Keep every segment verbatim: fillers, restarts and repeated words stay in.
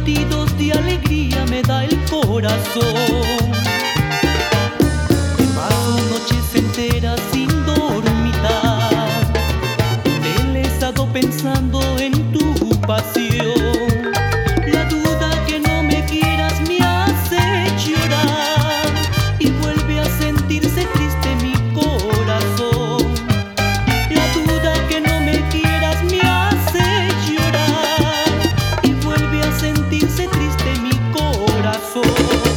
latidos de alegría me da el corazón. Me paso noches enteras sin dormitar, me he estado pensando en tu pasión. La duda que no me quieras me hace llorar y vuelve a sentirse triste mi corazón. La duda que no me quieras me hace llorar y vuelve a sentirse triste mi corazón.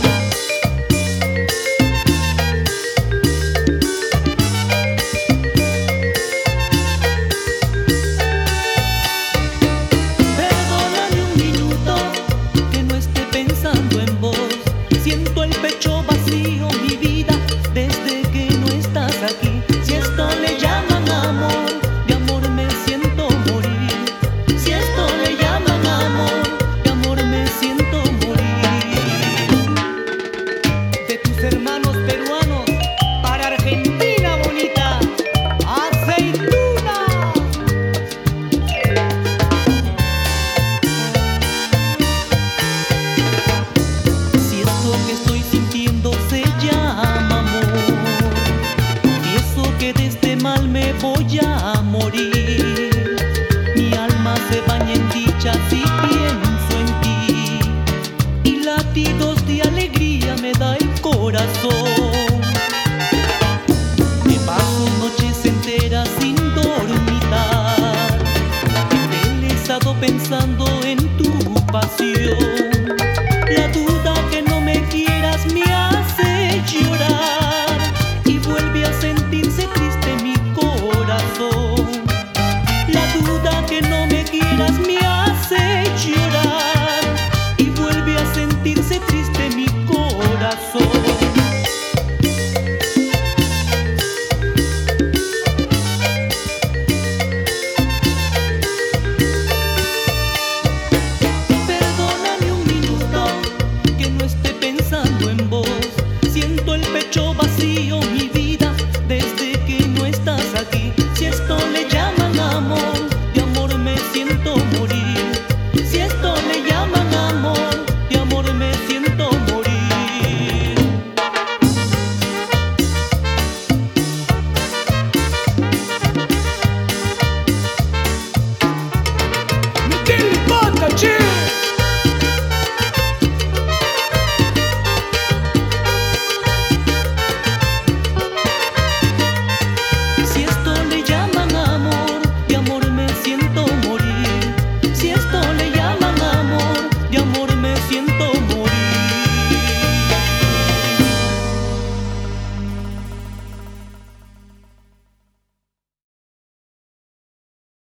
Siento el pecho vacío, mi vida, desde que no estás aquí. Si esto le llaman amor, de amor me siento morir. Si esto le llaman amor, de amor me siento morir. De tus hermanos peruanos para Argentina bonita, Aceituna. Que estoy sintiendo se llama amor, confieso que de este mal me voy a morir. Mi alma se baña en dicha si pienso en ti, y latidos de alegría me da el corazón. Me paso noches enteras sin dormitar, me he estado pensando en tu pasión.